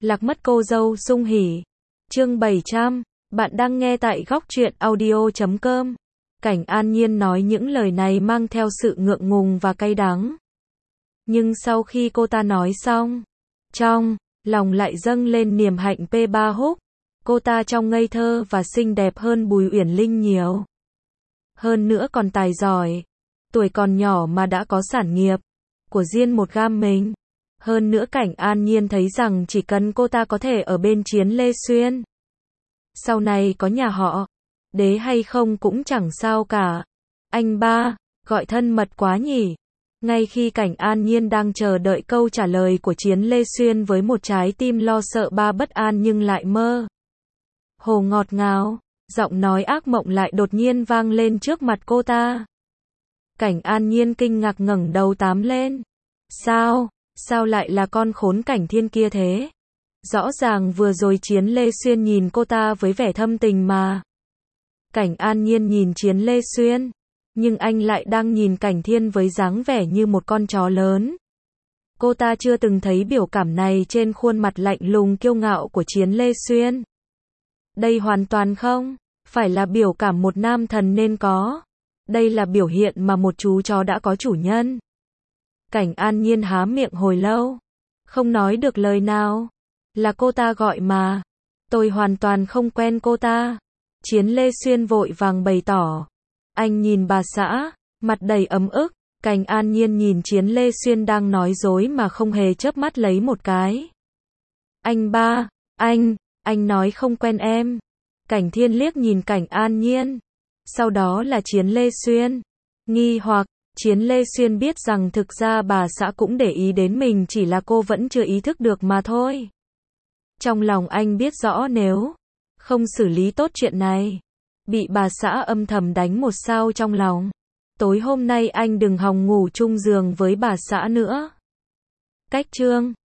Lạc mất cô dâu sung hỉ. Chương 700, bạn đang nghe tại góc truyện audio.com. Cảnh An Nhiên nói những lời này mang theo sự ngượng ngùng và cay đắng. Nhưng sau khi cô ta nói xong, trong lòng lại dâng lên niềm hạnh P3 húc. Cô ta trông ngây thơ và xinh đẹp hơn Bùi Uyển Linh nhiều. Hơn nữa còn tài giỏi. Tuổi còn nhỏ mà đã có sản nghiệp của riêng một gam mình. Hơn nữa Cảnh An Nhiên thấy rằng chỉ cần cô ta có thể ở bên Chiến Lê Xuyên, sau này có nhà họ Đế hay không cũng chẳng sao cả. Anh ba, gọi thân mật quá nhỉ. Ngay khi Cảnh An Nhiên đang chờ đợi câu trả lời của Chiến Lê Xuyên với một trái tim lo sợ ba bất an nhưng lại mơ hồ ngọt ngào, giọng nói ác mộng lại đột nhiên vang lên trước mặt cô ta. Cảnh An Nhiên kinh ngạc ngẩng đầu tám lên. Sao lại là con khốn Cảnh Thiên kia thế? Rõ ràng vừa rồi Chiến Lê Xuyên nhìn cô ta với vẻ thâm tình mà. Cảnh An Nhiên nhìn Chiến Lê Xuyên, nhưng anh lại đang nhìn Cảnh Thiên với dáng vẻ như một con chó lớn. Cô ta chưa từng thấy biểu cảm này trên khuôn mặt lạnh lùng kiêu ngạo của Chiến Lê Xuyên. Đây hoàn toàn không phải là biểu cảm một nam thần nên có. Đây là biểu hiện mà một chú chó đã có chủ nhân. Cảnh An Nhiên há miệng hồi lâu, không nói được lời nào. Là cô ta gọi mà. Tôi hoàn toàn không quen cô ta. Chiến Lê Xuyên vội vàng bày tỏ. Anh nhìn bà xã, mặt đầy ấm ức. Cảnh An Nhiên nhìn Chiến Lê Xuyên đang nói dối mà không hề chớp mắt lấy một cái. Anh ba, anh nói không quen em. Cảnh Thiên liếc nhìn Cảnh An Nhiên. Sau đó là Chiến Lê Xuyên. Nghi hoặc, Chiến Lê Xuyên biết rằng thực ra bà xã cũng để ý đến mình, chỉ là cô vẫn chưa ý thức được mà thôi. Trong lòng anh biết rõ nếu không xử lý tốt chuyện này, bị bà xã âm thầm đánh một sao trong lòng. Tối hôm nay anh đừng hòng ngủ chung giường với bà xã nữa. Cách chương